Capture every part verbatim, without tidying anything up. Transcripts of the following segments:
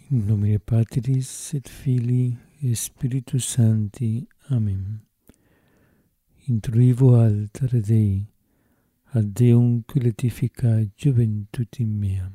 In nomine Patris et Filii et Spiritus Sancti. Amen. Intruivo altare Dei, ad Deum culetifica juventutem meam.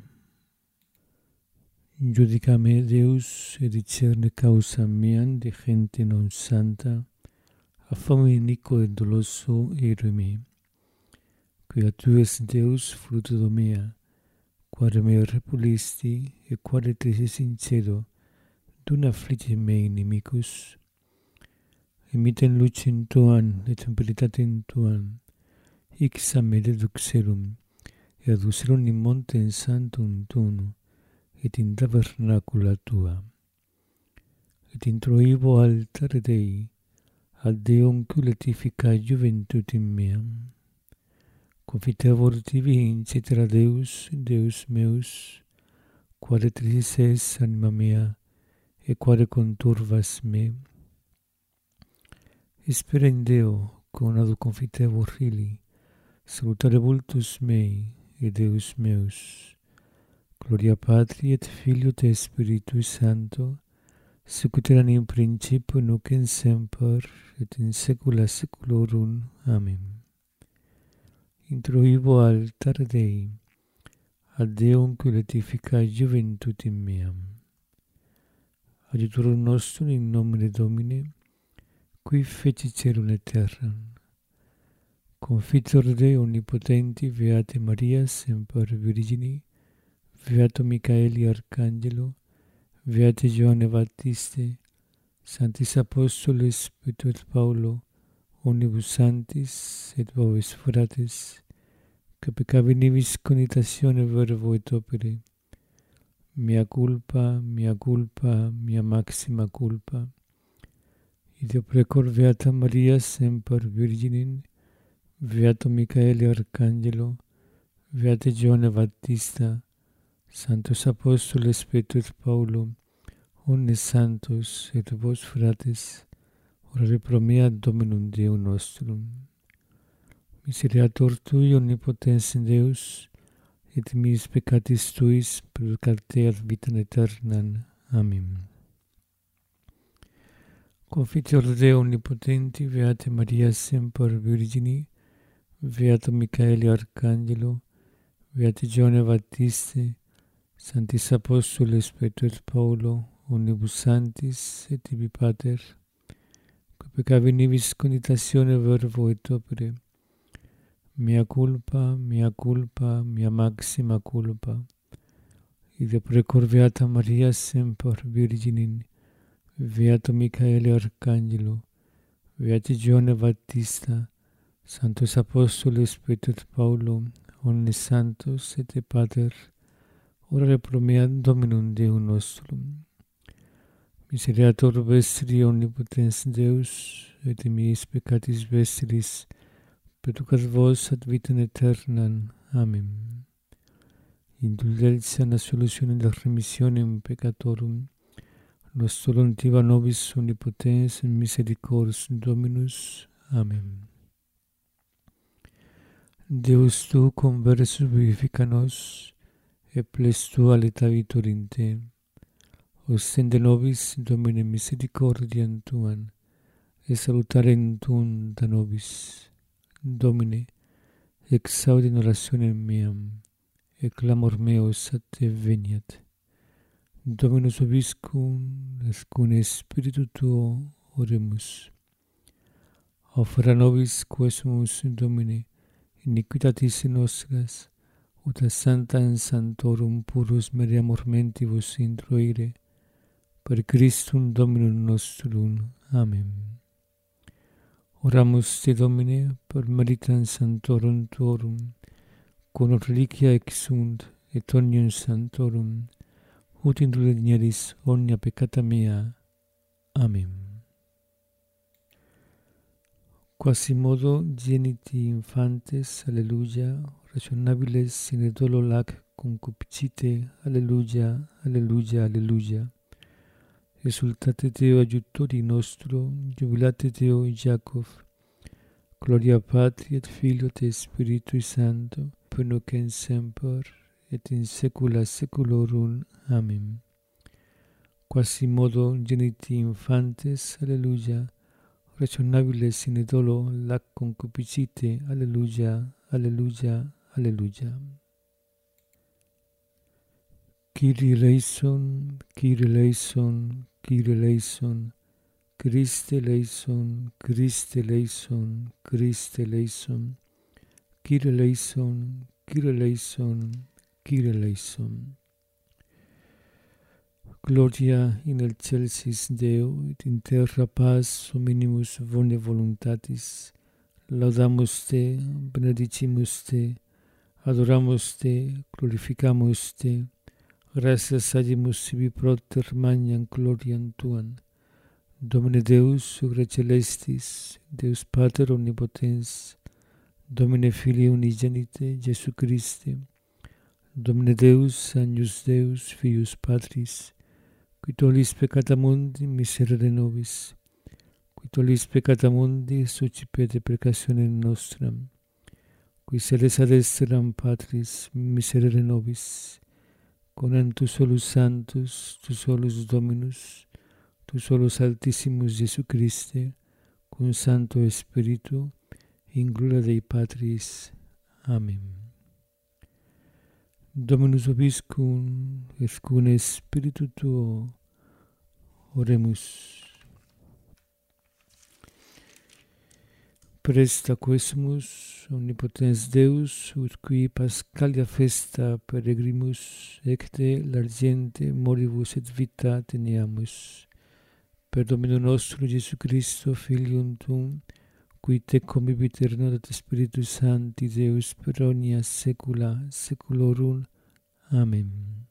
Judica me Deus et discerne causa meam de gente non santa, a fame inico et doloso ere me. Quia tu es Deus fruto mea, quare me repulisti et quare te sincedo, dum affligge me inimicus, emiten lucem tuam et temperitatem tuam, ixam me deduxerum, et aducerum in montem sanctum tuum, et in tabernacula tua. Et introivo altare Dei, ad Deum culetifica juventutem meam. Confitevor tibi in cetera Deus, Deus meus, quare trisis es anima mea, et quare conturvas me. Spera in Deo, conado confitevor ili, salutare vultus mei, et Deus meus. Gloria Patri et Filio et Spiritui Sancto, sicut erat in principio nunc et semper, et in saecula saeculorum. Amen. Introivo altare Dei, ad Deum culetifica juventutem meam. Adiutorum nostrum in nomine Domini, qui feci celum et terram. Confitor Dei omnipotenti, Beate Maria, semper Virgini, Beato Michaeli Arcangelo, Beate Johanne Baptiste, Sanctis Apostoles Petro et Paulo, omnibus sanctis et vobis fratres, que peccabinibus conitatione verbo et opere, mea culpa, mea culpa, mea maxima culpa. Ideo precor Beata Maria semper Virginem, Beato Michaeli Arcangelo, Beate Johanne Baptista, Sanctos Apostoles Petro et Paulo, omnes santos et vos fratres, orare pro mea Dominum Deum nostrum. Misereatur Tui, omnipotens Deus, et mis peccatis Tuis purgate ad vitam aeternam. Amen. Confitor Dei omnipotenti, Beate Maria semper Virgini, Beato Michaeli Arcangelo, Beate Johanne Baptiste, Sanctis Apostoles Petro et Paulo, omnibus sanctis et tibi Pater, que peccabinibus conitatione verbo et opere, mea culpa, mea culpa, mea maxima culpa. Ideo precor Beata Maria semper Virginem, Beato Michaeli Arcangelo, Beate Johanne Baptista, Sanctos Apostoles Petro et Paulo, omnes santos et Pater, orare pro mea Dominum Deum nostrum. Misereatur vestri omnipotens Deus, et mis peccatis vestris, perducat vos ad vitam aeternam. Amen. Indulgentia et solutionem et remissionem peccatorum, nostrum tiva nobis omnipotens misericors Dominus. Amen. Deus tu conversus vivifica nos, et ples tua letavitur in te. Ostende nobis, Domine, misericordiam tuam, et salutarem tuum da nobis. Domine, exaudi in orationem meam, et clamor meus a te veniat. Dominus vobiscum, et cum Spiritu tuo oremus. Offera nobis quesumus, Domine, iniquitatis nostras, ut a sanctam sanctorum purus meriamur mentibus introire, per Christum Dominum nostrum. Amen. Oramus te, Domine, per meritam sanctorum tuorum, cum reliquia exunt, et omnium sanctorum, ut indulgeris omnia peccata mea. Amen. Quasimodo geniti infantes, alleluia, rationabiles sine dolo lac concupiscite, alleluia, alleluia, alleluia. Exultate Deo aiutori nostro, jubilate Deo Jacob. Gloria Patri et Filio et Spiritui Sancto, nunc et semper, et in saecula saeculorum. Amen. quasimodo geniti infantes, alleluia, rationabiles sine dolo lac concupiscite, alleluia, alleluia, alleluia. Kyrie eleison, Kyrie eleison, Kyrie eleison, Christe eleison, Christe eleison, Christe eleison, Kyrie eleison, Kyrie eleison, Kyrie eleison. Gloria in excelsis Deo, et in terra paz hominimus bone voluntatis. Laudamus te, benedicimus te, adoramus te, glorificamus te, gratias agimus sibi propter magnam gloriam tuam. Domine Deus, sucre celestis, Deus Pater omnipotens, Domine Filii unigenite, Jesu Christe, Domine Deus, Agnus Deus, Fius Patris, qui tollis peccata mundi, miserere nobis, qui tollis peccata mundi, suscipete preccationem nostram, qui sedes ad exteram Patris, miserere nobis, conam tu solus Sanctus, tu solus Dominus, tu solus Altissimus Jesu Christe, cum Sancto Spiritu, in gloria Dei Patris. Amen. Dominus vobiscum, et cum Spiritu tuo, oremus. Presta quesumus, omnipotens Deus, ut qui Pascalia festa peregrimus, ecte largente moribus et vita teneamus. Per Domino nostro Jesu Christo, Filium tuum, qui tecum viviterno et Spiritus Sancti Deus per omnia saecula saeculorum. Amén.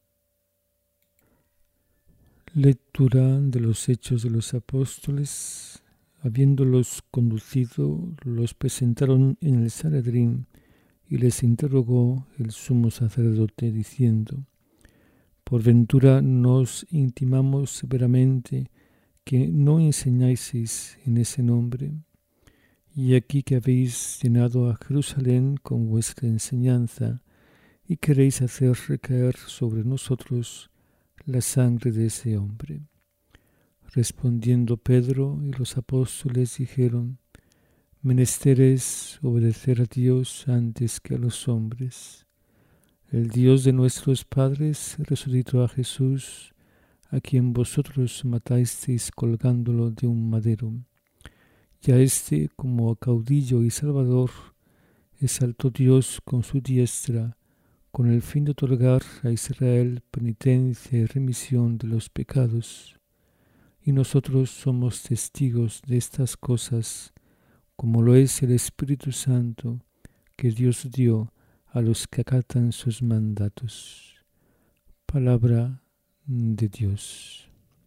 Lectura de los Hechos de los Apóstoles. Habiéndolos conducido, los presentaron en el Sanedrín y les interrogó el sumo sacerdote diciendo: Por ventura nos intimamos severamente que no enseñáis en ese nombre. Y aquí que habéis llenado a Jerusalén con vuestra enseñanza y queréis hacer recaer sobre nosotros la sangre de ese hombre. Respondiendo Pedro y los apóstoles dijeron: Menester es obedecer a Dios antes que a los hombres. El Dios de nuestros padres resucitó a Jesús, a quien vosotros matasteis colgándolo de un madero. Y a este, como caudillo y salvador, exaltó Dios con su diestra, con el fin de otorgar a Israel penitencia y remisión de los pecados. Y nosotros somos testigos de estas cosas, como lo es el Espíritu Santo que Dios dio a los que acatan sus mandatos. Palabra de Dios.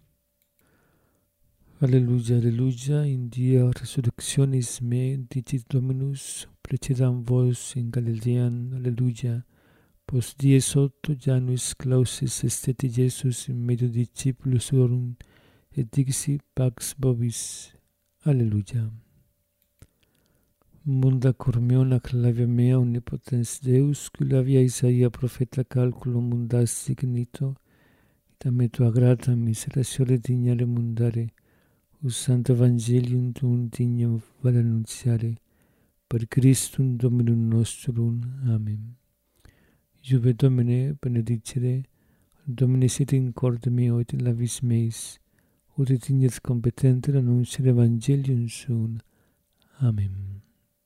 Alleluia, alleluia, in dia resurrectionis me, dicit Dominus, precedam vos in Galileam, alleluia. Post dies otto Janus clausis esteti Jesus in medio disciplus suorum, et dixi pax vobis. Alleluia. Munda cor meo naclavia mea omnipotens Deus, qui lavia Isaia profeta calculo mundas signito, et a me tua grata miseratione dignare mundare, us Sancta Evangelium tuum dignum vale annunziare, per Christum Dominum nostrum. Amen. Iube Domine benedicere, Domine sit in corde meo et in labis meis, ut et ignes competenter annunciare Evangelium suum. Amen.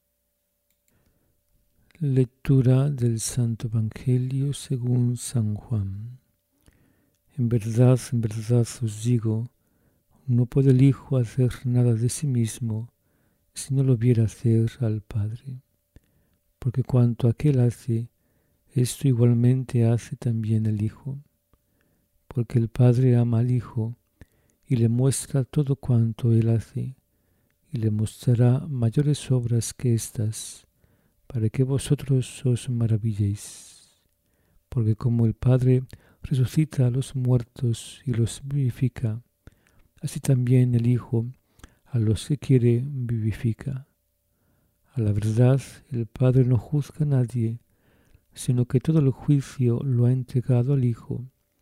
Lectura del Santo Evangelio según San Juan. En verdad, en verdad os digo, no puede el Hijo hacer nada de sí mismo si no lo viera hacer al Padre. Porque cuanto aquel hace, esto igualmente hace también el Hijo. Porque el Padre ama al Hijo y le muestra todo cuanto él hace, y le mostrará mayores obras que estas, para que vosotros os maravilléis. Porque como el Padre resucita a los muertos y los vivifica, así también el Hijo a los que quiere vivifica. A la verdad, el Padre no juzga a nadie, sino que todo el juicio lo ha entregado al Hijo,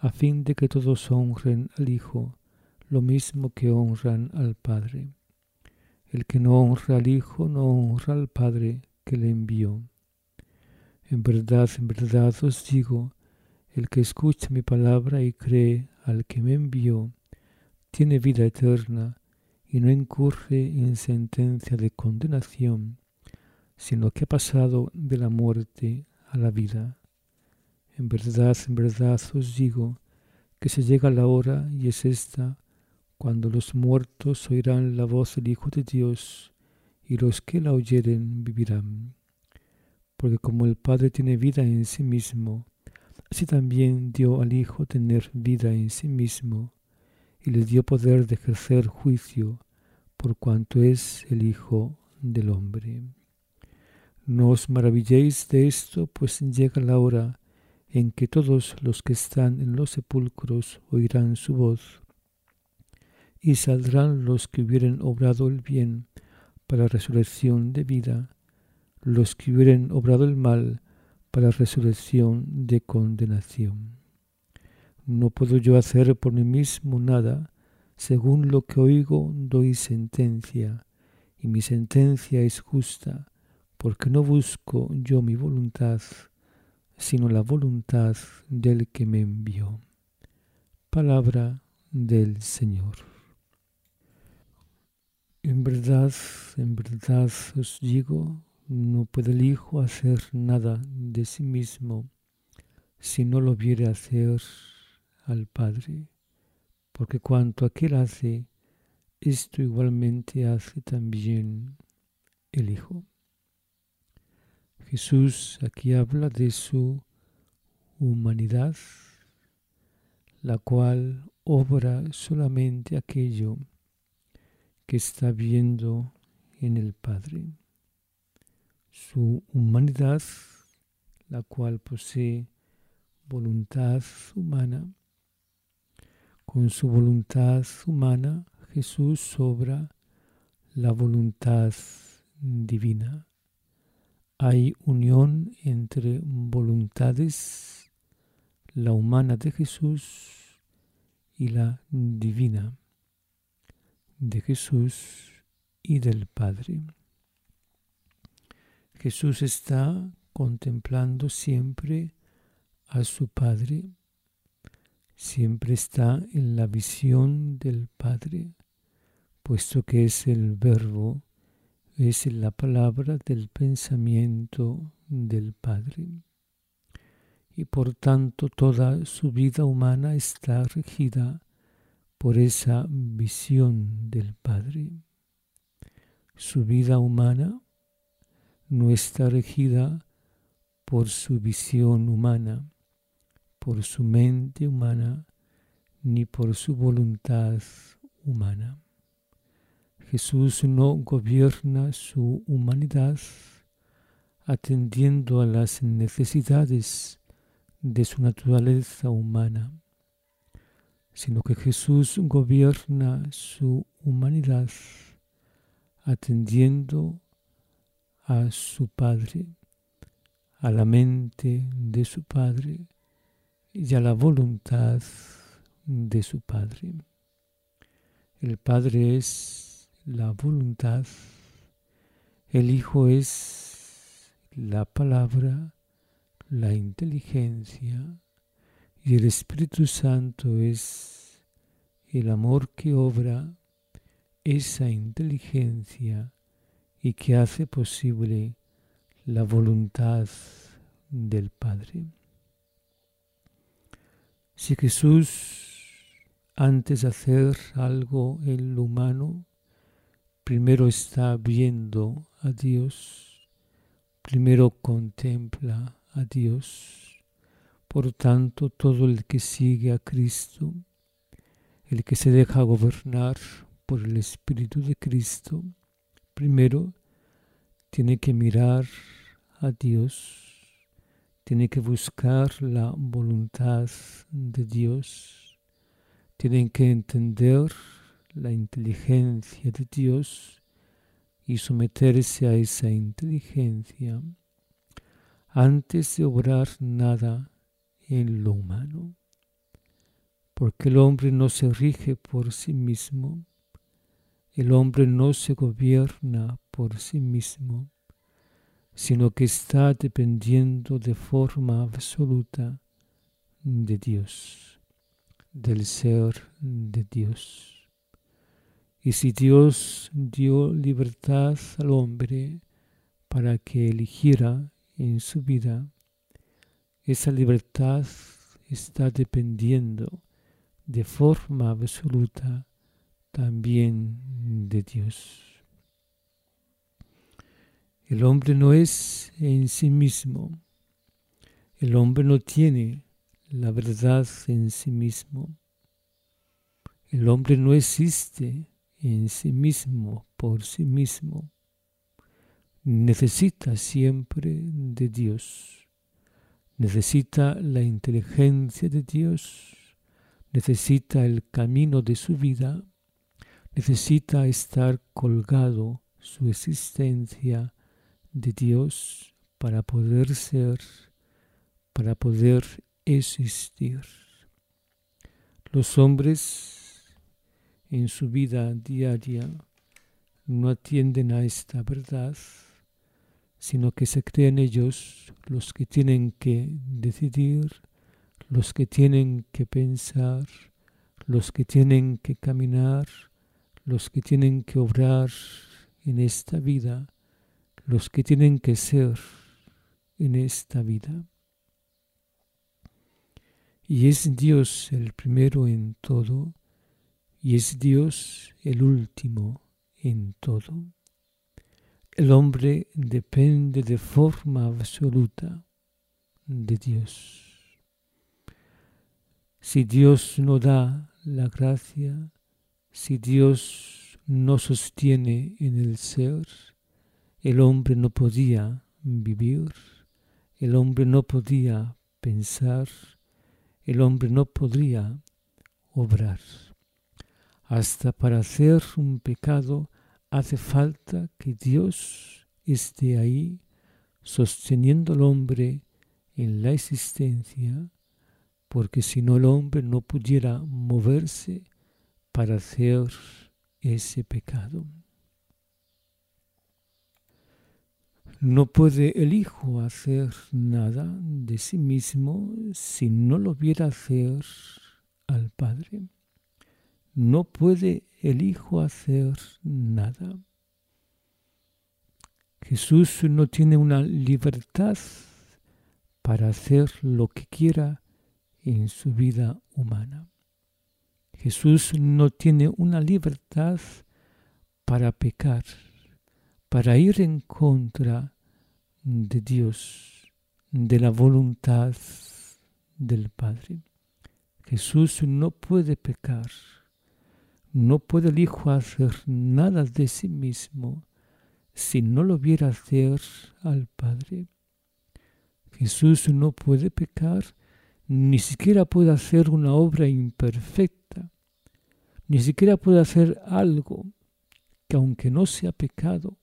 a fin de que todos honren al Hijo, lo mismo que honran al Padre. El que no honra al Hijo no honra al Padre que le envió. En verdad, en verdad os digo, el que escucha mi palabra y cree al que me envió, tiene vida eterna y no incurre en sentencia de condenación, sino que ha pasado de la muerte a la vida. En verdad, en verdad os digo, que se llega la hora, y es esta, cuando los muertos oirán la voz del Hijo de Dios, y los que la oyeren vivirán. Porque como el Padre tiene vida en sí mismo, así también dio al Hijo tener vida en sí mismo, y le dio poder de ejercer juicio, por cuanto es el Hijo del hombre. No os maravilléis de esto, pues llega la hora en que todos los que están en los sepulcros oirán su voz, y saldrán los que hubieren obrado el bien para resurrección de vida, los que hubieren obrado el mal para resurrección de condenación. No puedo yo hacer por mí mismo nada, según lo que oigo doy sentencia, y mi sentencia es justa, porque no busco yo mi voluntad, sino la voluntad del que me envió. Palabra del Señor. En verdad, en verdad os digo, no puede el Hijo hacer nada de sí mismo si no lo viere hacer al Padre, porque cuanto aquel hace, esto igualmente hace también el Hijo. Jesús aquí habla de su humanidad, la cual obra solamente aquello que está viendo en el Padre. Su humanidad, la cual posee voluntad humana. Con su voluntad humana, Jesús obra la voluntad divina. Hay unión entre voluntades, la humana de Jesús y la divina de Jesús y del Padre. Jesús está contemplando siempre a su Padre, siempre está en la visión del Padre, puesto que es el Verbo, es la palabra del pensamiento del Padre. Y por tanto toda su vida humana está regida por esa visión del Padre. Su vida humana no está regida por su visión humana, por su mente humana, ni por su voluntad humana. Jesús no gobierna su humanidad atendiendo a las necesidades de su naturaleza humana, sino que Jesús gobierna su humanidad atendiendo a su Padre, a la mente de su Padre y a la voluntad de su Padre. El Padre es la voluntad, el Hijo es la palabra, la inteligencia, y el Espíritu Santo es el amor que obra esa inteligencia y que hace posible la voluntad del Padre. Si Jesús, antes de hacer algo en lo humano, primero está viendo a Dios, primero contempla a Dios, por tanto todo el que sigue a Cristo, el que se deja gobernar por el Espíritu de Cristo, primero tiene que mirar a Dios, tiene que buscar la voluntad de Dios, tienen que entender la inteligencia de Dios y someterse a esa inteligencia antes de obrar nada en lo humano. porque el hombre no se rige por sí mismo, el hombre no se gobierna por sí mismo, sino que está dependiendo de forma absoluta de Dios, del ser de Dios. Y si Dios dio libertad al hombre para que eligiera en su vida, esa libertad está dependiendo de forma absoluta también de Dios. El hombre no es en sí mismo, el hombre no tiene la verdad en sí mismo, el hombre no existe en sí mismo, por sí mismo, necesita siempre de Dios, necesita la inteligencia de Dios, necesita el camino de su vida, necesita estar colgado su existencia de Dios para poder ser, para poder existir. Los hombres en su vida diaria no atienden a esta verdad, sino que se creen ellos los que tienen que decidir, los que tienen que pensar, los que tienen que caminar, los que tienen que obrar en esta vida, los que tienen que ser en esta vida. Y es Dios el primero en todo, y es Dios el último en todo. El hombre depende de forma absoluta de Dios. Si Dios no da la gracia, si Dios no sostiene en el ser, el hombre no podía vivir, el hombre no podía pensar, el hombre no podría obrar. Hasta para hacer un pecado hace falta que Dios esté ahí sosteniendo al hombre en la existencia, porque si no el hombre no pudiera moverse para hacer ese pecado. No puede el Hijo hacer nada de sí mismo si no lo viera hacer al Padre. No puede el Hijo hacer nada. Jesús no tiene una libertad para hacer lo que quiera en su vida humana. Jesús no tiene una libertad para pecar, para ir en contra de Dios, de la voluntad del Padre. Jesús no puede pecar, no puede el Hijo hacer nada de sí mismo si no lo viera hacer al Padre. Jesús no puede pecar, ni siquiera puede hacer una obra imperfecta, ni siquiera puede hacer algo que aunque no sea pecado,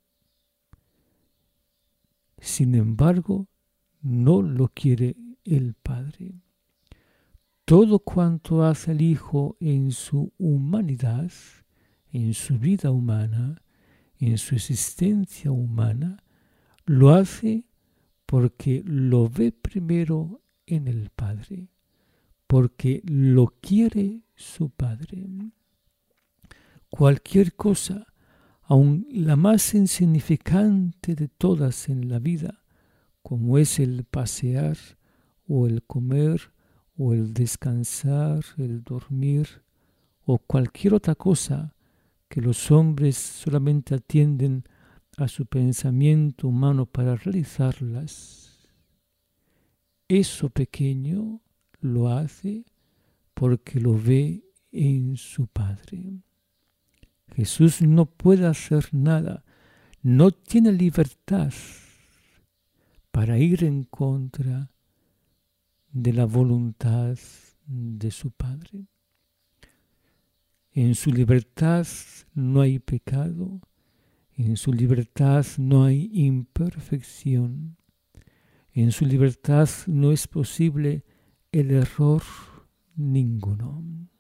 sin embargo, no lo quiere el Padre. Todo cuanto hace el Hijo en su humanidad, en su vida humana, en su existencia humana, lo hace porque lo ve primero en el Padre, porque lo quiere su Padre. Cualquier cosa, aun la más insignificante de todas en la vida, como es el pasear o el comer o el descansar, el dormir o cualquier otra cosa que los hombres solamente atienden a su pensamiento humano para realizarlas, eso pequeño lo hace porque lo ve en su Padre. Jesús no puede hacer nada, no tiene libertad para ir en contra de la voluntad de su Padre. En su libertad no hay pecado, en su libertad no hay imperfección, en su libertad no es posible el error ninguno.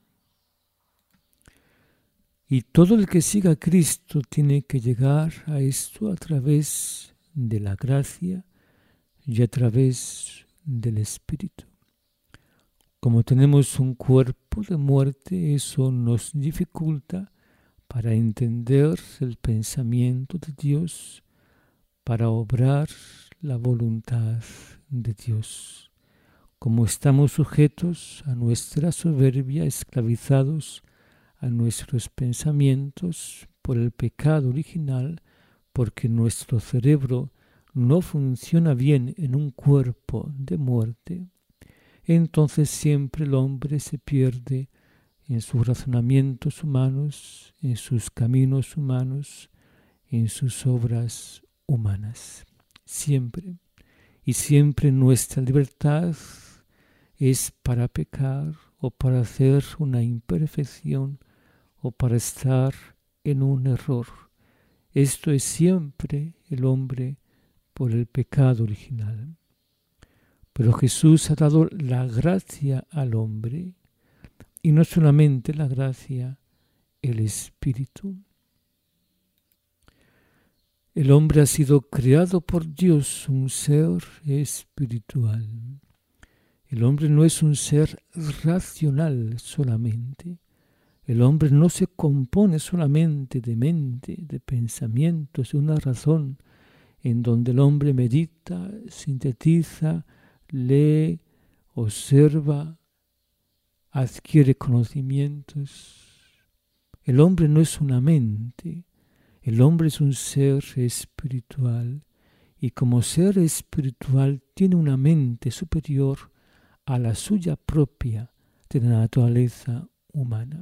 Y todo el que siga a Cristo tiene que llegar a esto a través de la gracia y a través del Espíritu. Como tenemos un cuerpo de muerte, eso nos dificulta para entender el pensamiento de Dios, para obrar la voluntad de Dios. Como estamos sujetos a nuestra soberbia, esclavizados a nuestros pensamientos por el pecado original, porque nuestro cerebro no funciona bien en un cuerpo de muerte, entonces siempre el hombre se pierde en sus razonamientos humanos, en sus caminos humanos, en sus obras humanas. Siempre. Y siempre nuestra libertad es para pecar o para hacer una imperfección o para estar en un error. Esto es siempre el hombre por el pecado original. Pero Jesús ha dado la gracia al hombre, y no solamente la gracia, el Espíritu. El hombre ha sido creado por Dios, un ser espiritual. El hombre no es un ser racional solamente. El hombre no se compone solamente de mente, de pensamientos, de una razón en donde el hombre medita, sintetiza, lee, observa, adquiere conocimientos. El hombre no es una mente, el hombre es un ser espiritual y como ser espiritual tiene una mente superior a la suya propia de la naturaleza humana.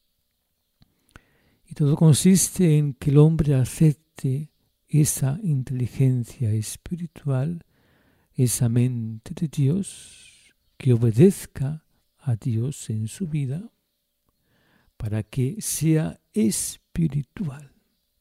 Y todo consiste en que el hombre acepte esa inteligencia espiritual, esa mente de Dios, que obedezca a Dios en su vida para que sea espiritual.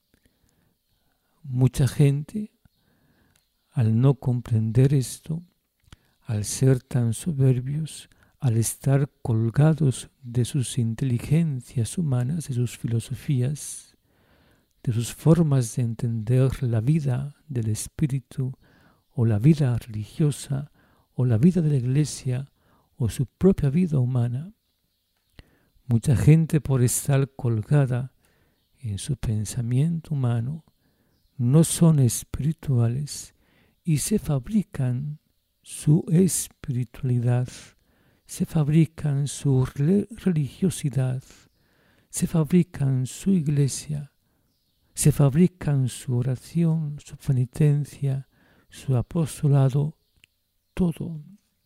Mucha gente, al no comprender esto, al ser tan soberbios, al estar colgados de sus inteligencias humanas, de sus filosofías, de sus formas de entender la vida del espíritu o la vida religiosa o la vida de la iglesia o su propia vida humana, mucha gente por estar colgada en su pensamiento humano no son espirituales y se fabrican su espiritualidad, se fabrican su religiosidad, se fabrican su iglesia, se fabrican su oración, su penitencia, su apostolado, todo.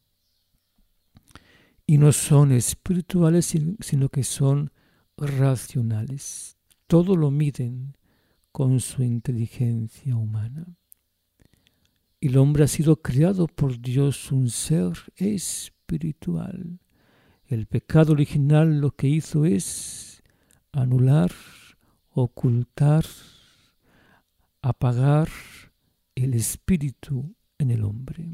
Y no son espirituales, sino que son racionales. Todo lo miden con su inteligencia humana. Y el hombre ha sido creado por Dios un ser espiritual. El pecado original lo que hizo es anular, ocultar, apagar el espíritu en el hombre.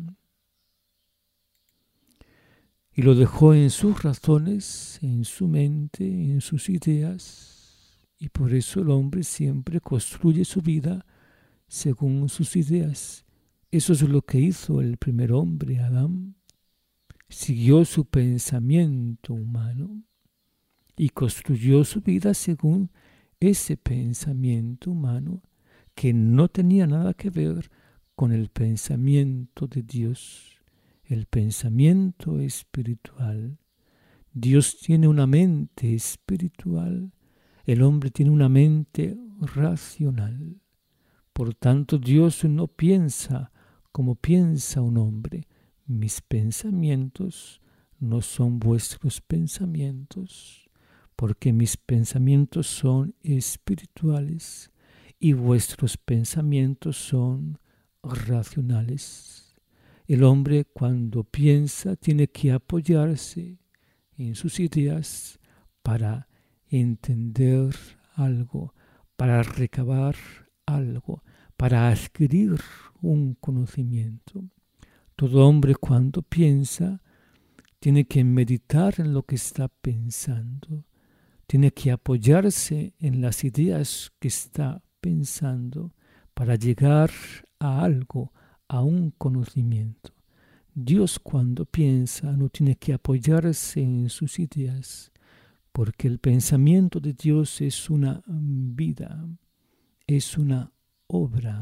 Y lo dejó en sus razones, en su mente, en sus ideas. Y por eso el hombre siempre construye su vida según sus ideas. Eso es lo que hizo el primer hombre, Adán. Siguió su pensamiento humano y construyó su vida según ese pensamiento humano que no tenía nada que ver con el pensamiento de Dios, el pensamiento espiritual. Dios tiene una mente espiritual, el hombre tiene una mente racional. Por tanto, Dios no piensa como piensa un hombre. Mis pensamientos no son vuestros pensamientos, porque mis pensamientos son espirituales y vuestros pensamientos son racionales. El hombre cuando piensa tiene que apoyarse en sus ideas para entender algo, para recabar algo, para adquirir un conocimiento. Todo hombre cuando piensa tiene que meditar en lo que está pensando. tiene que apoyarse en las ideas que está pensando para llegar a algo, a un conocimiento. Dios cuando piensa no tiene que apoyarse en sus ideas, porque el pensamiento de Dios es una vida, es una obra.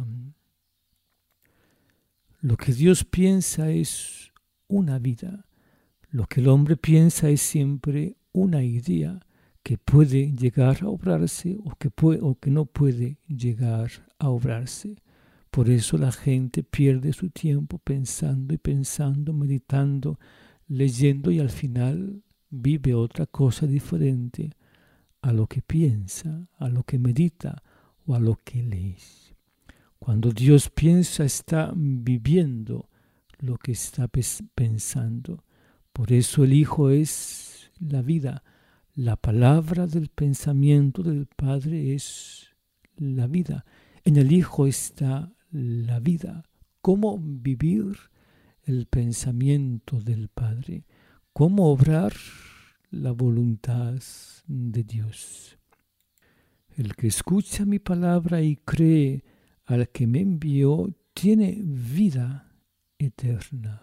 Lo que Dios piensa es una vida. Lo que el hombre piensa es siempre una idea que puede llegar a obrarse o que, puede, o que no puede llegar a obrarse. Por eso la gente pierde su tiempo pensando y pensando, meditando, leyendo y al final vive otra cosa diferente a lo que piensa, a lo que medita o a lo que lee. Cuando Dios piensa, está viviendo lo que está pensando. Por eso el Hijo es la vida. La palabra del pensamiento del Padre es la vida. En el Hijo está la vida. Cómo vivir el pensamiento del Padre. Cómo obrar la voluntad de Dios. El que escucha mi palabra y cree al que me envió tiene vida eterna.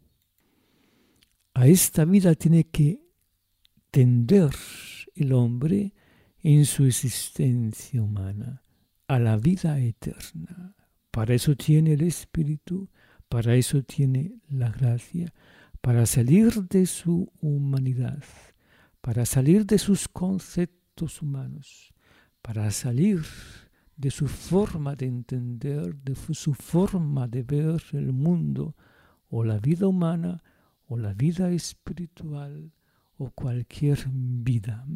A esta vida tiene que tender el hombre en su existencia humana, a la vida eterna. Para eso tiene el Espíritu, para eso tiene la gracia, para salir de su humanidad, para salir de sus conceptos humanos, para salir de su forma de entender, de su forma de ver el mundo, o la vida humana, o la vida espiritual, o cualquier vida.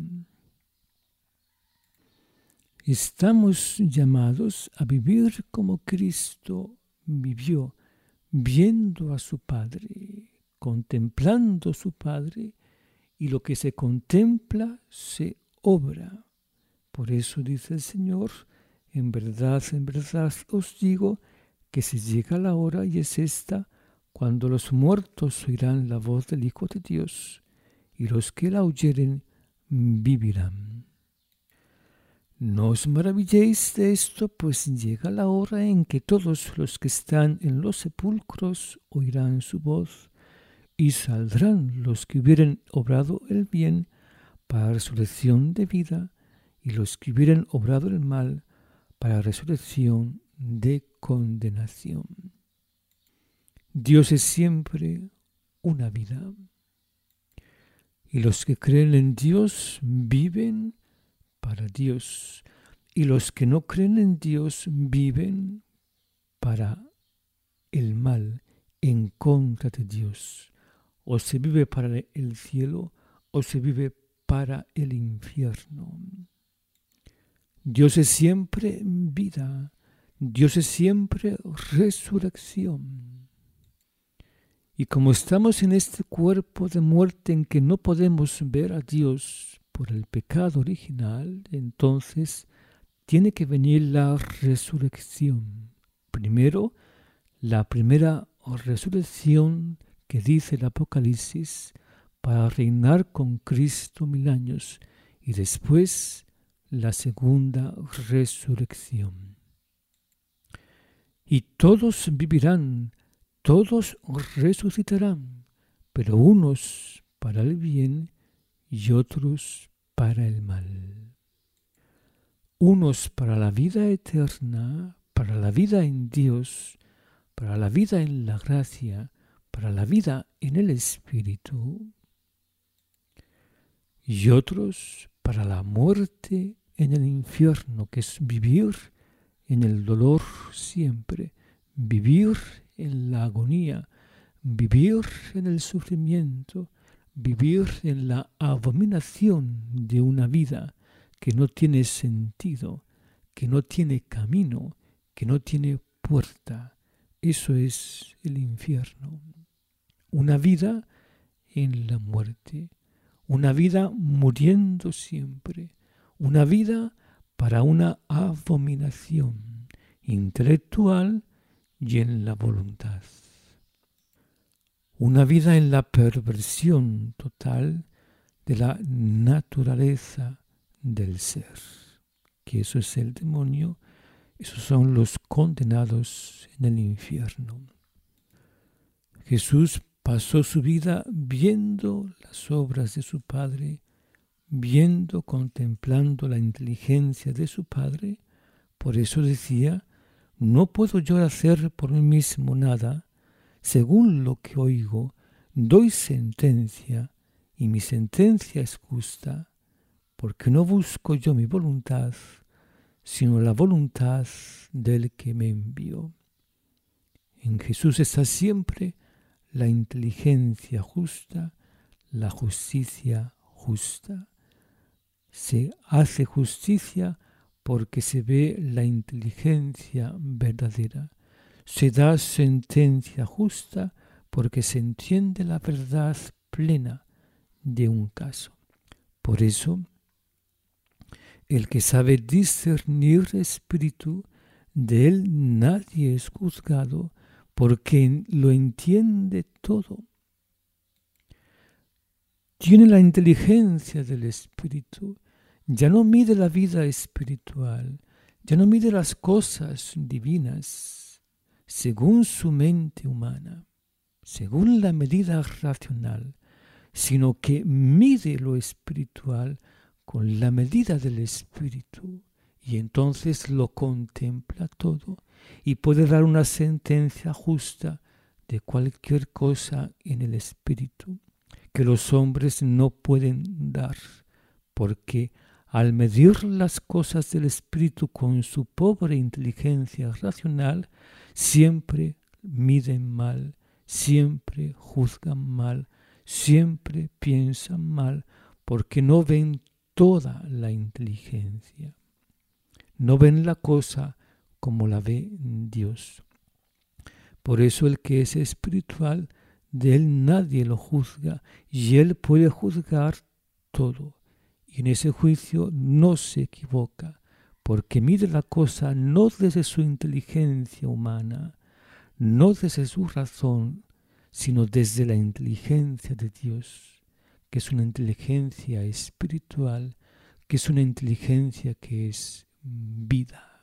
Estamos llamados a vivir como Cristo vivió, viendo a su Padre, contemplando a su Padre, y lo que se contempla se obra. Por eso dice el Señor, en verdad, en verdad os digo que se llega la hora y es esta, cuando los muertos oirán la voz del Hijo de Dios, y los que la oyeren vivirán. No os maravilléis de esto, pues llega la hora en que todos los que están en los sepulcros oirán su voz, y saldrán los que hubieren obrado el bien para resurrección de vida, y los que hubieren obrado el mal para resurrección de condenación. Dios es siempre una vida, y los que creen en Dios viven para Dios, y los que no creen en Dios viven para el mal, en contra de Dios. O se vive para el cielo o se vive para el infierno. Dios es siempre vida, Dios es siempre resurrección. Y como estamos en este cuerpo de muerte en que no podemos ver a Dios por el pecado original, entonces tiene que venir la resurrección. Primero, la primera resurrección que dice el Apocalipsis para reinar con Cristo mil años, y después la segunda resurrección. Y todos vivirán, todos resucitarán, pero unos para el bien y otros para el mal. Unos para la vida eterna, para la vida en Dios, para la vida en la gracia, para la vida en el Espíritu, y otros para la muerte en el infierno, que es vivir en el dolor siempre, vivir en la agonía, vivir en el sufrimiento, vivir en la abominación de una vida que no tiene sentido, que no tiene camino, que no tiene puerta. Eso es el infierno. Una vida en la muerte, una vida muriendo siempre, una vida para una abominación intelectual y en la voluntad. Una vida en la perversión total de la naturaleza del ser. Que eso es el demonio, esos son los condenados en el infierno. Jesús pasó su vida viendo las obras de su Padre, viendo, contemplando la inteligencia de su Padre. Por eso decía, no puedo yo hacer por mí mismo nada, según lo que oigo, doy sentencia, y mi sentencia es justa, porque no busco yo mi voluntad, sino la voluntad del que me envió. En Jesús está siempre la inteligencia justa, la justicia justa. Se hace justicia porque se ve la inteligencia verdadera. Se da sentencia justa porque se entiende la verdad plena de un caso. Por eso, el que sabe discernir espíritu, de él nadie es juzgado, porque lo entiende todo. Tiene la inteligencia del espíritu, ya no mide la vida espiritual, ya no mide las cosas divinas según su mente humana, según la medida racional, sino que mide lo espiritual con la medida del espíritu, y entonces lo contempla todo y puede dar una sentencia justa de cualquier cosa en el espíritu que los hombres no pueden dar, porque al medir las cosas del espíritu con su pobre inteligencia racional, siempre miden mal, siempre juzgan mal, siempre piensan mal, porque no ven toda la inteligencia. No ven la cosa como la ve Dios. Por eso el que es espiritual, de él nadie lo juzga, y él puede juzgar todo. Y en ese juicio no se equivoca, porque mide la cosa no desde su inteligencia humana, no desde su razón, sino desde la inteligencia de Dios, que es una inteligencia espiritual, que es una inteligencia que es vida.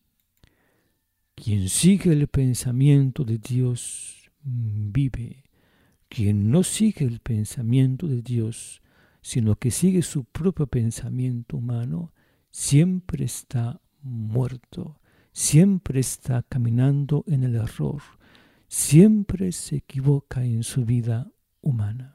Quien sigue el pensamiento de Dios vive. Quien no sigue el pensamiento de Dios, sino que sigue su propio pensamiento humano, siempre está muerto, siempre está caminando en el error, siempre se equivoca en su vida humana.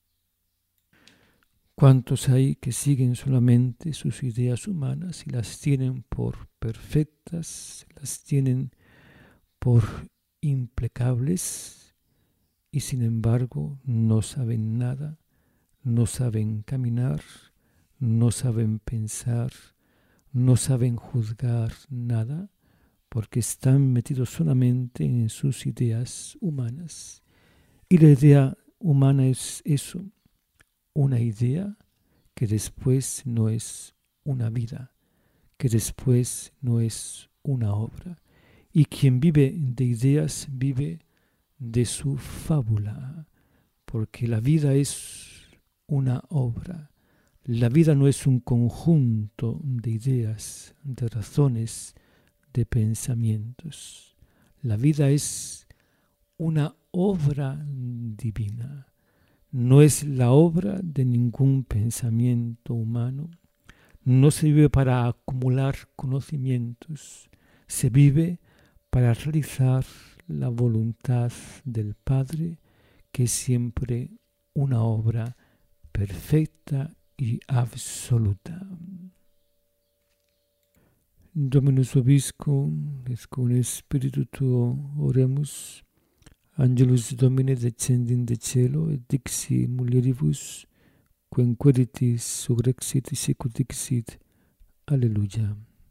¿Cuántos hay que siguen solamente sus ideas humanas y las tienen por perfectas, las tienen por impecables y sin embargo no saben nada, no saben caminar, no saben pensar, no saben juzgar nada, porque están metidos solamente en sus ideas humanas? Y la idea humana es eso, una idea que después no es una vida, que después no es una obra. Y quien vive de ideas vive de su fábula, porque la vida es una obra. La vida no es un conjunto de ideas, de razones, de pensamientos. La vida es una obra divina. No es la obra de ningún pensamiento humano. No se vive para acumular conocimientos. Se vive para realizar la voluntad del Padre, que es siempre una obra perfecta y absoluta. Dominus vobiscum, et cum spiritu tuo oremus. Angelus Domine descendi in de cielo, et dixi mulieribus, quem queritis surrexit sicut dixit. Alleluia.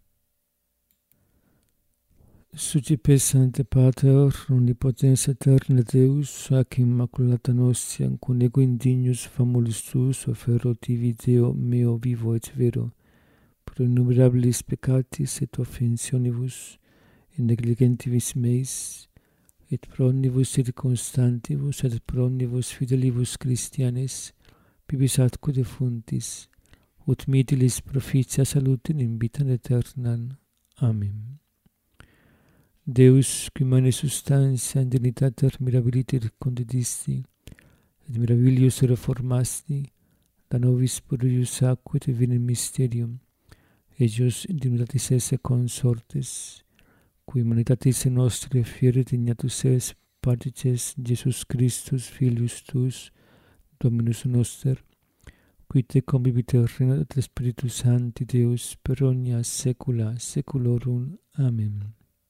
Sucipe Sancte Pater, omnipotens aeterne Deus, ac immaculata nostiam, cum ego indignus famulis tuus, offero tibi Deo meo vivo et vero, pro innumerabilis peccatis et offensionibus, et negligentibus meis, et pro omnibus circumstantibus, et pro omnibus fidelibus Christianes, bibis atque defuntis, ut mitilis proficia salutem in vitam aeternam. Amen. Deus, qui mane substantia in dignitater mirabiliter condidisti, et mirabilius reformasti, da nobis purius aquae et vinem mysterium, eius in dignitatis esse consortes, qui humanitatis nostre fieret ignatus es partices Jesus Christus, Filius tuus, Dominus noster, qui te convivit regnat et Spiritus Sancti Deus per omnia saecula saeculorum. Amen.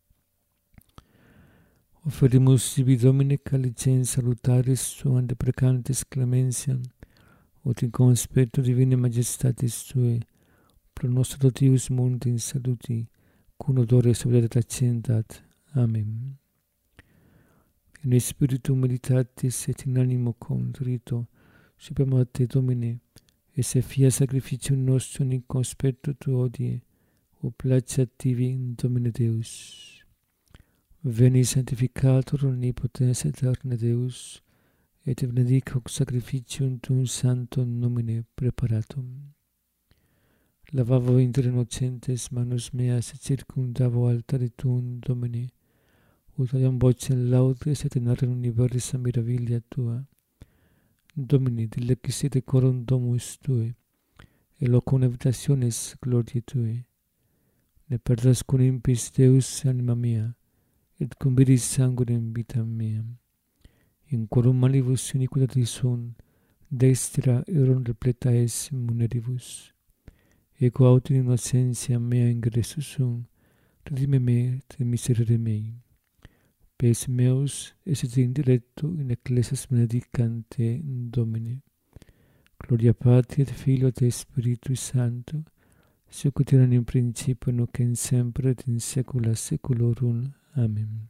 Oferimus sibi Domine calicem salutaris tuam deprecantes clementiam, ut in conspectu divinae majestatis Tuae, pro nostro totius mundi in saluti, cum odore sobrietatis accendat. Amen. In spiritu meditatis et in animo contrito, supremo a Te, Domine, esse fia sacrificium nostrum in conspectu Tu odie, o placet Tibi in Domine Deus. Veni sanctificator omnipotens aeterne Deus, et benedic hoc sacrificium Tuum sanctum nomine preparatum. Lavavo inter innocentes manus meas et circumdavo altare Tuum, Domine, ut audiam vocem laudes et narrem universa mirabilia Tua. Domine, dilectis decorum domus Tuae, et locum habitationes gloriae Tuae. Ne perdas cum impis Deus anima mea, et convidis sanguinem vitam meam. In quorum malibus iniquitatis sunt, dextra erum repleta es muneribus. Ego aut in innocentia mea ingressus sum, redime me te miserere mei. Pes meus esit in dilecto in ecclesias benedicante Domine. Gloria Patri et Filio et Spiritus Sancto, sic ut erat in principio nunc et semper et in saecula saeculorum. Amen.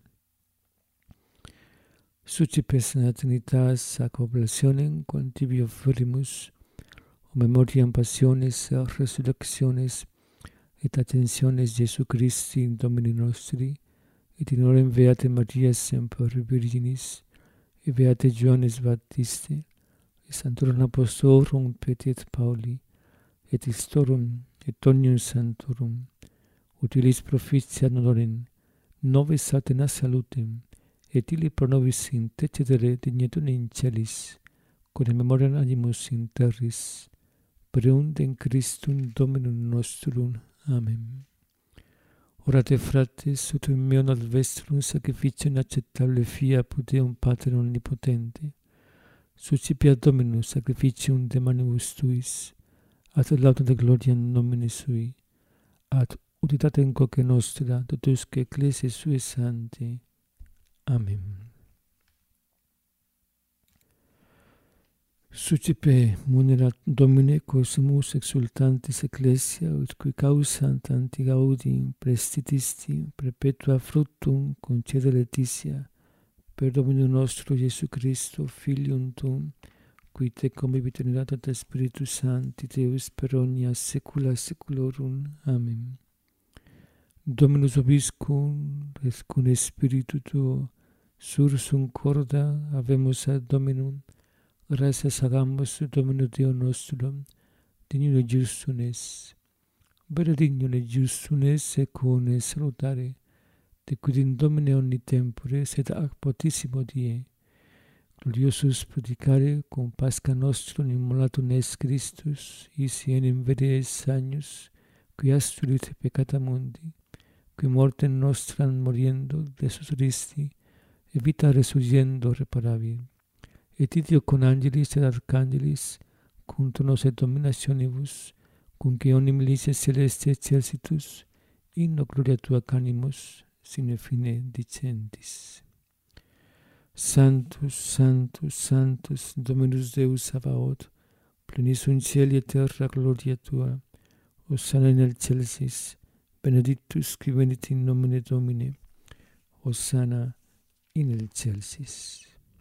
Succipes natalitas ac oblationem quam Tibi offerimus, o memoriam passiones, resurrectiones et ascensiones Jesu Christi Domini nostri, et in orem Beate Maria semper Virginis, et Beate Johannes Baptiste, et Sanctorum Apostolorum Petri et Pauli, et Istorum et omnium sanctorum, utilis propitiat honorem, nobis satena salutem, et illi pro nobis intercedere dignetum in celis, quod in memoriam animus in terris, preuntem Christum Dominum nostrum. Amen. Orate fratres, ut in meum ad vestrum sacrificium acceptable fiat Deum Pater omnipotente, suscipiat Dominus sacrificium de manibus Tuis, ad laudem de gloriam nomine Sui, ad utilitate quoque nostra, totusque ecclesiae Suae sanctae. Amen. Suscipe munerat Domine cosimus exultantis ecclesia, ut qui causam tanti gaudium prestitisti perpetua fructum concede laetitia, per Dominum nostro Iesu Christo, Filium Tuum, qui te convivit in unitate et Spiritus Sancti Deus per omnia saecula saeculorum. Amen. Dominus vobiscum, et cum Spiritu Tuo, sursum corda habemus ad Dominum, gratias agamus Domino Deo nostrum, dignum et justum es. Vere dignum et justum es ecune salutare, de quid in Domine omni tempore sed ac potissimo die, gloriosus predicare cum Pascha nostrum immolatum est Christus, isi enim vere es agnus, qui astulit peccata mundi, qui mortem nostram moriendo resuscristi, et vita resurgiendo reparavi. Et ideo con angelis et archangelis, cum tronos et dominationibus, cum que omni militia celeste exercitus, inno gloria Tua canimus, sine fine dicentis. Sanctus, Sanctus, Sanctus, Dominus Deus Sabaoth, plenis sunt cieli et terra gloria Tua, Hosanna in excelsis, benedictus qui venit in nomine Domini, Hosanna in excelsis.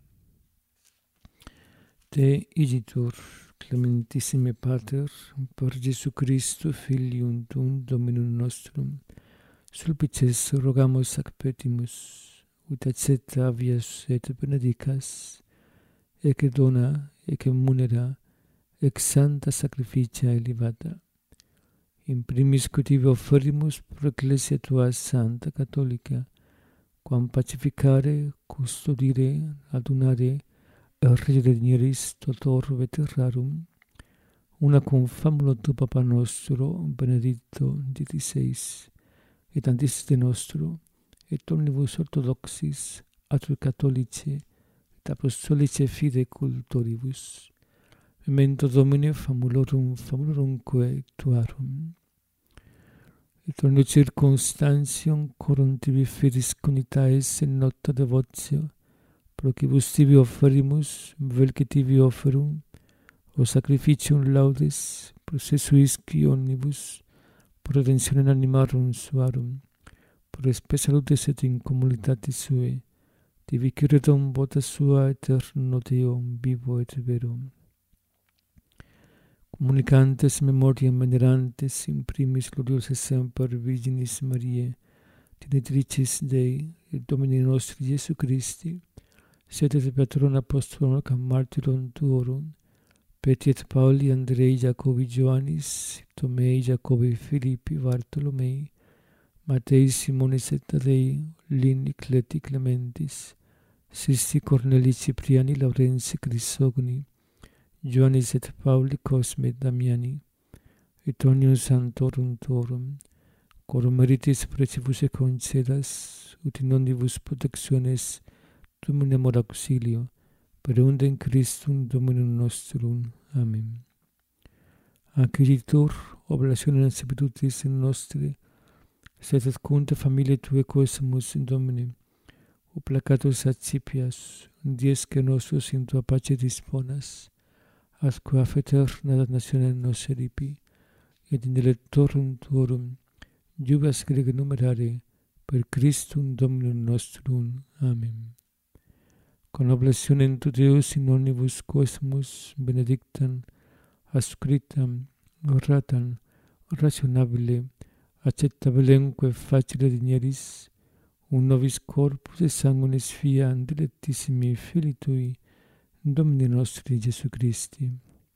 Te igitur, clementissime Pater, per Jesu Christo, Filium Tuum, Dominum nostrum, sulpices rogamus ac petimus, ut accepta avias et benedicas, ecce dona, ecce munera, ex santa sacrificia elevata. In primis cutivi offerimus pro ecclesia tua santa catholica, quam pacificare, custodire, adunare, et regeneris totor veterarum, una cum famula tu Papa nostro, Benedicto diciseis, et antiste nostro, et omnibus orthodoxis, atui catholici, et apostolici fide cultoribus, memento Domine famulorum famulorumque tuarum. Et omnio circumstantium corum tibi fidis conitaes in nocta devotio, procibus tibi offerimus, velque tibi offerum, o sacrificium laudes, processuisci omnibus, pro redemptionem animarum suarum, pro spe salutes et in communitatis suae, tibi ciredum vota sua eterno Deo, vivo et vero. Communicantes memoriam venerantes in primis gloriose semper Virginis Mariae, Genitricis Dei, et Domini nostri Iesu Christi, sed et Petrum apostolum et martyrum tuorum, Petiet Pauli, Andrei, Jacobi, Ioannis, Tomei, Jacobi, Filippi, Bartolomei, Matei, Simonis et Tadei, Lini, Cleti, Clementis, Sisti, Corneli, Cipriani, Laurensi, Crisogni, Ioannis et Pauli, Cosme et Damiani, et omnium santorum tuorum, corum meritis precibus et concedas, ut in omnibus protectiones tuum nemor auxilio, per undem Christum Dominum nostrum. Amen. Acquiritur oblationem servitutis in nostri, sed et cunte familiae Tuae quesumus in Domine, o placatus accipias, diesque nostros in Tua pace disponas, asque af aeterna damnationem nos eripi, et in electorum Tuorum, iubas grege numerare, per Christum Dominum nostrum. Amen. Con oblationem tu Deus in omnibus quesumus benedictam, ascriptam, oratam, rationabile, acceptabilemque facile digneris, un nobis corpus et sanguinis fiam dilectissimi Filii Tui, Domini nostri Iesu Christi,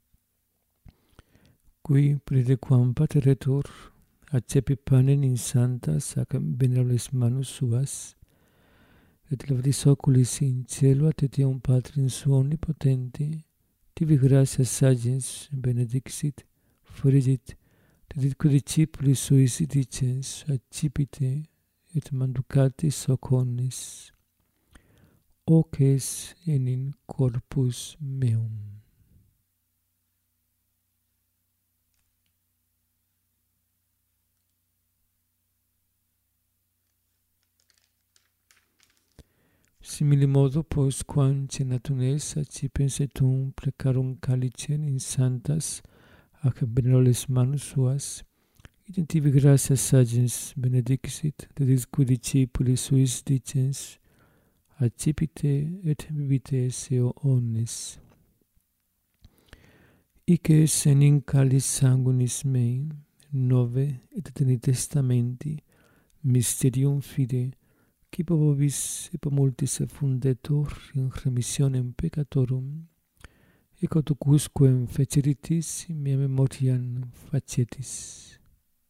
qui prediquam pateretur, accepi panem in santas ac venerables manus suas, et levatis oculis in cielo ad etiam Patrim suo omnipotenti, tibi gratias sagens benedixit, frigit, deditque discipulis suis dicens, accipite et manducatis hoc omnis, hoc es in corpus meum. Simili modo, postquam cenatum es, accipens et tum precarum calicem in santas ac venerables manus suas, et in tibi gratias sagens benedixit, deditque discipulis suis dicens, accipite et bibite esse omnes. Hic es enim calis sanguinis mei, nove et eterni testamenti, mysterium fide, qui po vobis et po multis effundetur in remissionem peccatorum, et quodusquem feceritis in mea memoriam facietis.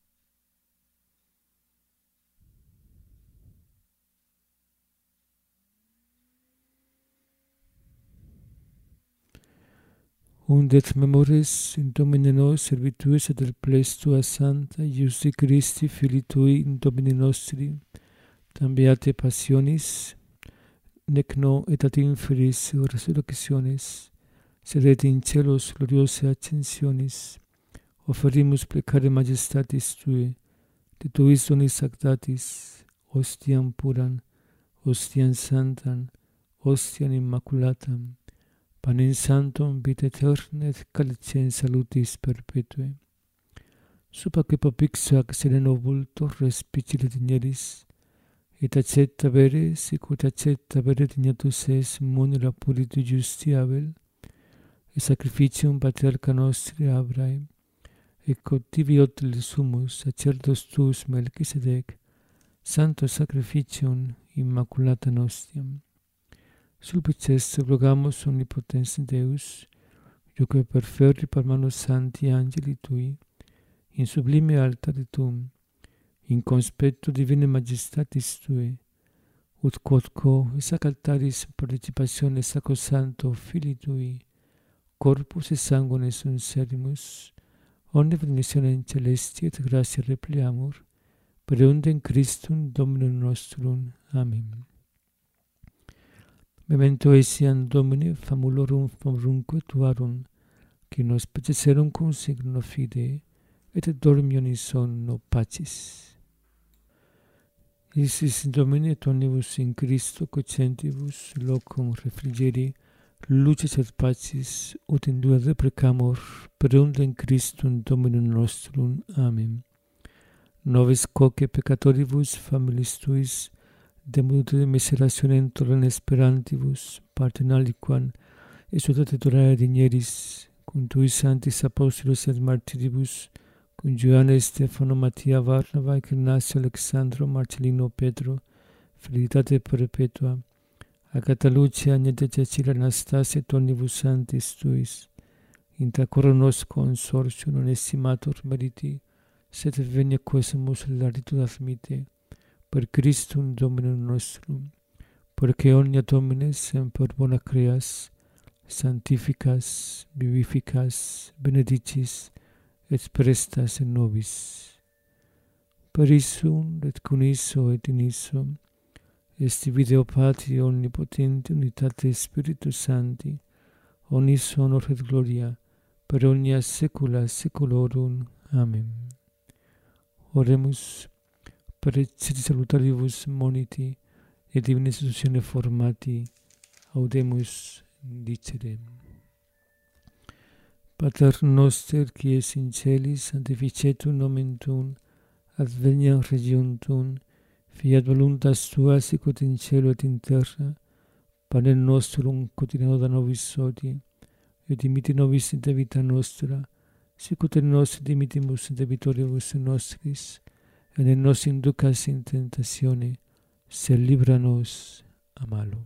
Undet memores in Domine nos servituis et perplex Tua Santa, Iusti Christi, Filii Tui, in Domini nostri, tam beate passionis, nec no et ad inferis resurrectionis, sed et in celos gloriose ascensionis, offerimus plecare majestatis Tui, de Tuis donis actatis, ostiam puram, ostiam santam, ostiam immaculatam, panem sanctum vita aeterna et calicem salutis perpetue. Supaque popixo ac sereno vultor respicile digneris, et accetta vere, sicut accetta vere dignatus es munera puritu justi Abel, et sacrificium patriarca nostri Abraham, et cotivi otilis sumus sacerdos tuus Melchisedec, santo sacrificium immaculata ostiam. Sulpice est rogamus omnipotens Deus, Duque per ferri per mano santi angeli tui, in sublime altare tuum, in conspetto divine majestatis tui, ut quodco sac altaris participatione sacrosanto Filii tui, corpus et sanguine sunt serimus, omne benedictionem celesti et gratia repliamur, per eundem Christum Dominum nostrum. Amen. Memento etiam Domine famulorum famurumque tuarum, qui nos petecerum cum signo fide, et dormiam in sonno pacis. Isis Domine et omnibus in Christo cocentibus locum refrigeri, luces et pacis, ut in dua deprecamur, per eundem Christum Dominum nostrum. Amen. Noves quoque peccatoribus familis tuis, de multitude miserationem torrent esperantibus, partem aliquam, exultate torare digneris, cum tuis sanctis apostolos et martiribus, cum Ioanne, Stefano, Mattia, Varnava, Ignacio, Alexandro, Marcellino, Pedro, felicitate perpetua, Agata Lucia, Agneta Cecilia, Anastasia, et omnibus sanctis tuis, intra coro nos consortium non estimator meriti, sed venia quesumus laritud admite, per Christum Dominum nostrum, porque omnia Domine semper bona creas, sanctificas, vivificas, benedicis, et prestas in nobis. Per issum, et cum isso, et in isso, est Deo Patri omnipotenti, unitate Spiritus Sancti, omnis honor et gloria, per omnia saecula saeculorum. Amen. Oremus, per ecce salutaribus moniti, et divina institutione formati, audemus dicere. Pater noster, qui es in celis, sanctificetur nomen tuum, adveniat regium tuum, fiat voluntas tua sicut in cielo et in terra, panem nostrum quotidianum da nobis hodie, et dimitte nobis debita nostra, sicut et nos dimittimus debitoribus nostris, et ne nos inducas in tentatione, sed libera nos a malo.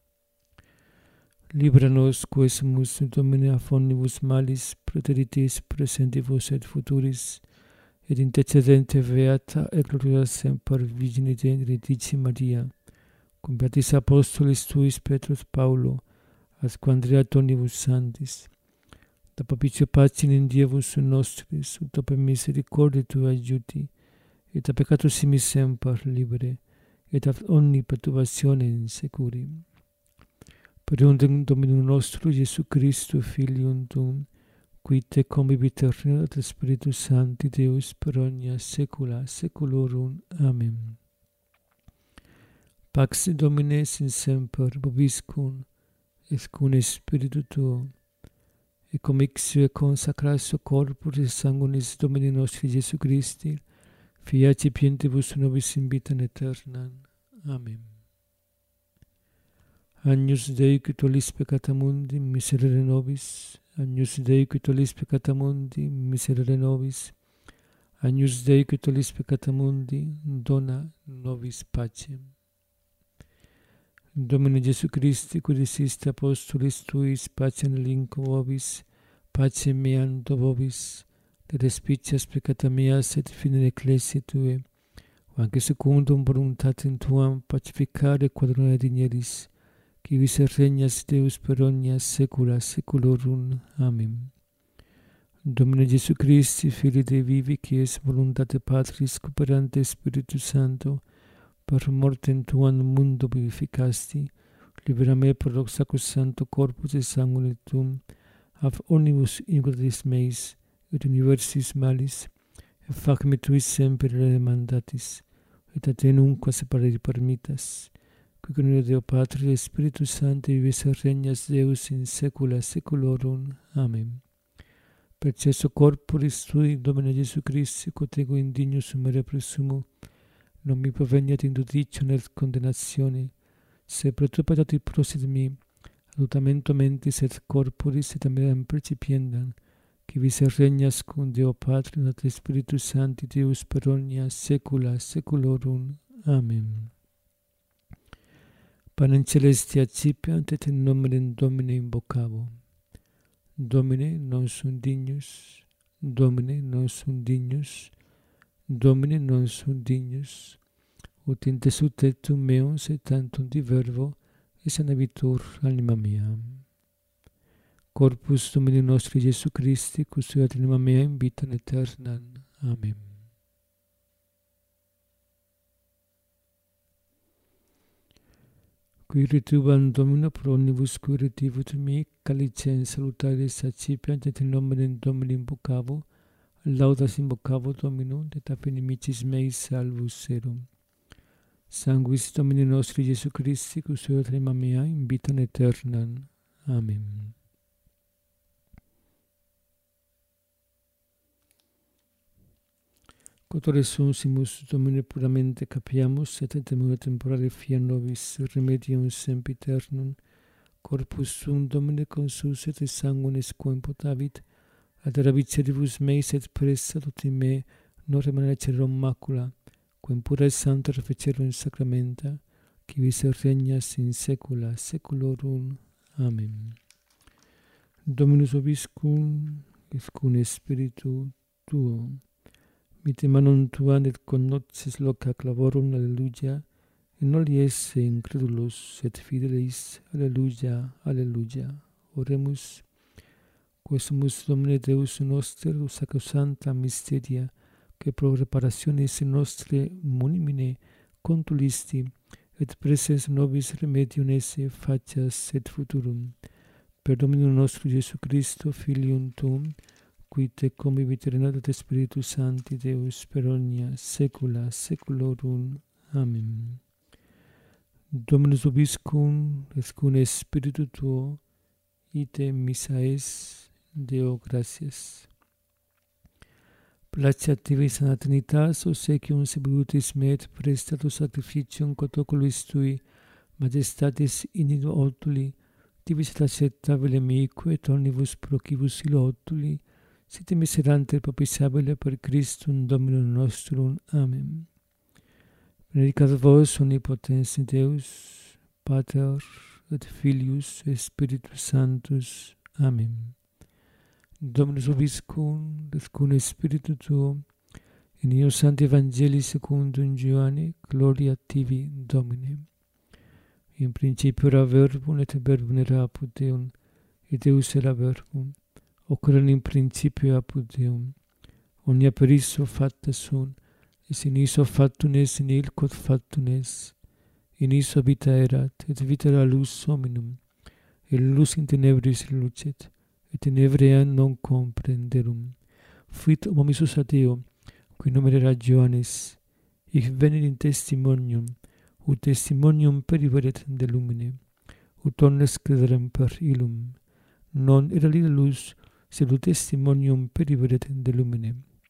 Libera nos, quesumus, Domine, a omnibus malis, praeteritis, presentibus et futuris, et intercedente beata et gloriosa semper Virgine Dei Redicii Maria, cum beatis apostolis tuis Petrus Paulo, asque Andrea et omnibus sanctis, da propicio pacem in Dievus nostris, ut per misericordia tua aiuti, et a peccatus simis semper libere, et ad omni perturbationem securi. Per eundem Dominum nostrum Iesu Christu, Filium tuum, qui te convivit et Spiritus Sancti Deus per omnia saecula saeculorum. Amen. Pax Domine sin semper vobiscum, et cum spiritu tuo, et commixio et consacratio corporis et sanguinis Domini nostri Iesu Christi, fiat cipientibus nobis in vitam aeternam. Amen. Agnus Dei, qui tollis peccata mundi, miserere nobis. Agnus Dei, qui tollis peccata mundi, miserere nobis. Agnus Dei, qui tollis peccata mundi, dona nobis pacem. Domine Iesu Christi, qui diciste apostolis tuis, pacem relinquo vobis, pacem meam do vobis, te despicias peccata meas et fine ecclesiae tuae, anque secundum voluntatem tuam pacificare quadrona digneris, qui vis regnas Deus per omnia saecula saeculorum. Amen. Domine Iesu Christi, Filii Dei vivi, qui es voluntate Patris cooperante Spiritus Sancto, per mortem tuam mundo vivificasti, libera me per hoc sacrosancto corpus et sanguine tuum, ab omnibus iniquitatis meis, et universis malis, et fac me tuis semper redemandatis, et a te nunquam separare permittas, qui con Deo Patri et Spiritus Sancti vives et regnas Deus in saecula saeculorum. Amen. Per cesso corporis tui, Domine Iesu Christi, quod ego indignus sumere presumo, non mi proveniat indudicione et condemnatione, se pro tu peccati prosit mi, adultamento mentis et corporis et ameram percipiendam, qui vis et regnas cum Deo Patri et Spiritus Sancti Deus per omnia saecula saeculorum. Amen. Panem celestia cipiant et in nomine Domini invocabo. Domine, non sunt dignus, Domine, non sunt dignus, Domine, non sunt dignus, ut intesut tectum meum se tantum di verbo, et sanabitur anima mea. Corpus Domini nostri Iesu Christi, custodiat anima mea in vitam aeternam. Amen. Qui retuvam Domino pro omnibus qui retivut mi, calicem salutaris accipiant et in nomine Domini invocavo, laudas invocavo Dominum, et ab inimicis meis salvus erum. Sanguis Domini nostri Iesu Christi, custodiat anima mea in vitam aeternam. Amen. Quotore sunsimus Domine puramente capiamus, et temore temporale fiat nobis remedium sempiternum, corpus sum Domine consus et sanguinis quam potavit, ad ravicedibus meis et pressa tutti me non remanecerum macula, quam pura et santa refecerum sacramenta, qui vis regnas in saecula saeculorum. Amen. Dominus vobiscum, et cum spiritu tuo. Mite manum tuam et cognosces loca clavorum, alleluia, et noli esse incredulus et fidelis, alleluia, alleluia. Oremus, quesumus Domine Deus noster, sacrosanta mysteria, que pro reparationis nostre munimine contulisti, et presens nobis remedium esse facias et futurum. Per Dominum nostrum Iesu Christo, Filium tuum, qui te convivit et Spiritus Sancti Deus per omnia saecula saeculorum. Amen. Dominus vobiscum, et cum spiritu tuo, ite missa es, Deo gratias. Placeat tibi sana Trinitas, obsequium sebutis me et prestatus sacrificium quod oculis tui, majestatis in illo otuli, tibis et acceptabile mique et omnibus procibus illo otuli, site miserante propisabile per Christum Dominum nostrum. Amen. Benedicat vos omnipotens Deus, Pater et Filius et Spiritus Sanctus. Amen. Dominus vobiscum, et cum spiritu tuo, in io Sancti Evangelii secundum Ioanne, gloria tibi, Domine. In principio era verbum, et verbum era apud Deum, et Deus era verbum. Hoc erat in principio apud Deum. Omnia per issue facta sunt, et in issue factum est in il quod factum est. In issue vita erat, et vita era lux hominum, et lux in tenebris lucet, et tenebrae non comprenderum. Fuit homo missus ad Deo, qui nomen era Ioannes, hic venit in testimonium, ut testimonium periveret de lumine, ut omnes crederem per illum. Non era lila lux, sed ut testimonium periveret de lumine.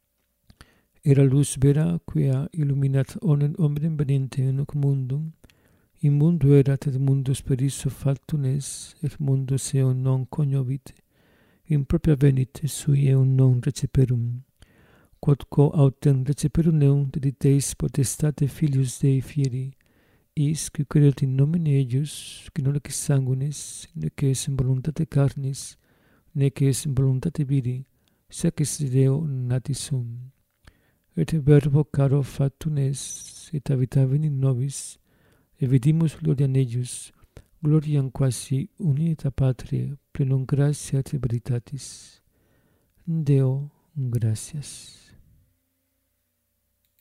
Era lux vera, quia illuminat omnem omnem venente in hoc mundum. In mundo erat, et mundus per issue factum est, et mundus eum non cognovit. In propria venit, sui eum non receperum. Quodquo autem receperum eum, dediteis potestate Filius Dei fieri, is qui credet in nomine eius, qui non ex sanguinis, nec es in voluntate carnis, nec es in voluntate viri, sed ex Deo natis sum. Et verbo caro factum est, et habitavit in nobis, et vidimus gloriam eius, gloriam quasi unita Patria, plenum gratia et veritatis. Deo gratias.